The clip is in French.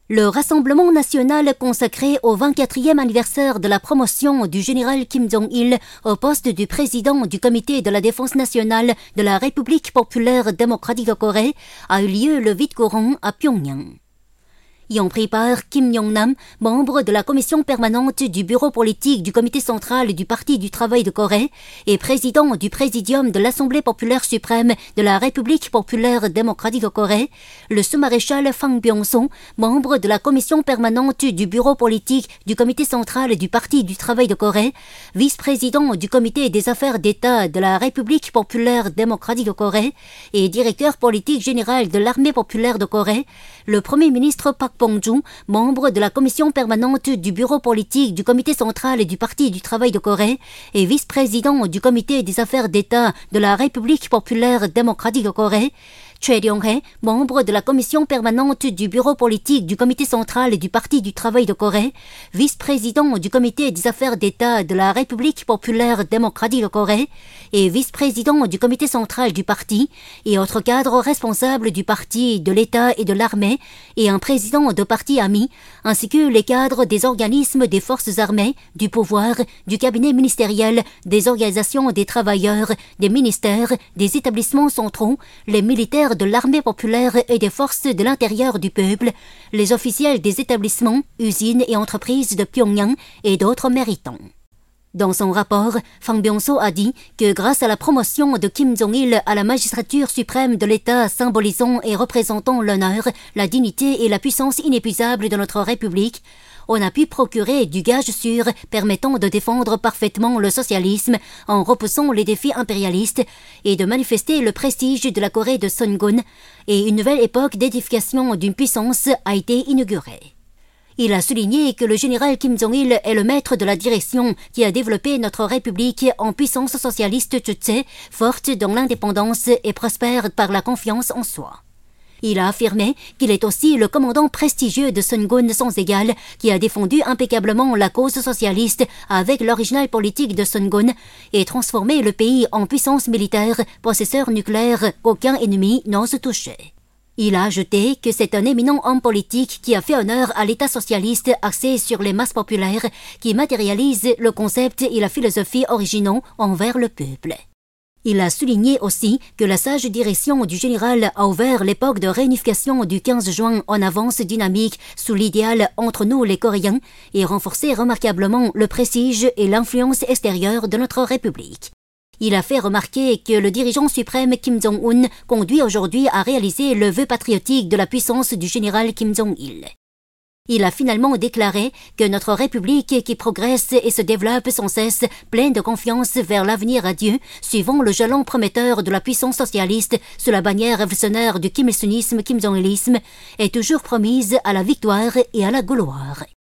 Le Rassemblement national consacré au 24e anniversaire de la promotion du général Kim Jong-il au poste du président du Comité de la défense nationale de la République populaire démocratique de Corée a eu lieu le 8 courant à Pyongyang. Y ont pris part Kim Yong-nam, membre de la commission permanente du bureau politique du comité central du Parti du travail de Corée et président du présidium de l'Assemblée populaire suprême de la République populaire démocratique de Corée, le sous-maréchal Fang Byung-soo, membre de la commission permanente du bureau politique du comité central du Parti du travail de Corée, vice-président du comité des affaires d'État de la République populaire démocratique de Corée et directeur politique général de l'armée populaire de Corée, le premier ministre Park Bong-joon, membre de la commission permanente du bureau politique du comité central du Parti du travail de Corée et vice-président du comité des affaires d'État de la République populaire démocratique de Corée, Choi Ryong-hae, membre de la commission permanente du bureau politique du comité central du Parti du travail de Corée, vice-président du comité des affaires d'État de la République populaire démocratique de Corée et vice-président du comité central du parti et autres cadres responsables du parti, de l'État et de l'armée et un président de parti ami, ainsi que les cadres des organismes des forces armées, du pouvoir, du cabinet ministériel, des organisations des travailleurs, des ministères, des établissements centraux, les militaires de l'armée populaire et des forces de l'intérieur du peuple, les officiels des établissements, usines et entreprises de Pyongyang et d'autres méritants. Dans son rapport, Fang Byung-soo a dit que grâce à la promotion de Kim Jong-il à la magistrature suprême de l'État symbolisant et représentant l'honneur, la dignité et la puissance inépuisable de notre République, on a pu procurer du gage sûr permettant de défendre parfaitement le socialisme en repoussant les défis impérialistes et de manifester le prestige de la Corée de Songun, et une nouvelle époque d'édification d'une puissance a été inaugurée. Il a souligné que le général Kim Jong-il est le maître de la direction qui a développé notre République en puissance socialiste tchotché, forte dans l'indépendance et prospère par la confiance en soi. Il a affirmé qu'il est aussi le commandant prestigieux de Songun sans égal qui a défendu impeccablement la cause socialiste avec l'original politique de Songun et transformé le pays en puissance militaire, possesseur nucléaire qu'aucun ennemi n'ose toucher. Il a ajouté que c'est un éminent homme politique qui a fait honneur à l'État socialiste axé sur les masses populaires qui matérialise le concept et la philosophie originaux envers le peuple. Il a souligné aussi que la sage direction du général a ouvert l'époque de réunification du 15 juin en avance dynamique sous l'idéal entre nous les Coréens et renforcé remarquablement le prestige et l'influence extérieure de notre République. Il a fait remarquer que le dirigeant suprême Kim Jong-un conduit aujourd'hui à réaliser le vœu patriotique de la puissance du général Kim Jong-il. Il a finalement déclaré que notre République qui progresse et se développe sans cesse, pleine de confiance vers l'avenir radieux, suivant le jalon prometteur de la puissance socialiste sous la bannière révolutionnaire du kim il-sunisme, kim jong-ilisme, est toujours promise à la victoire et à la gloire.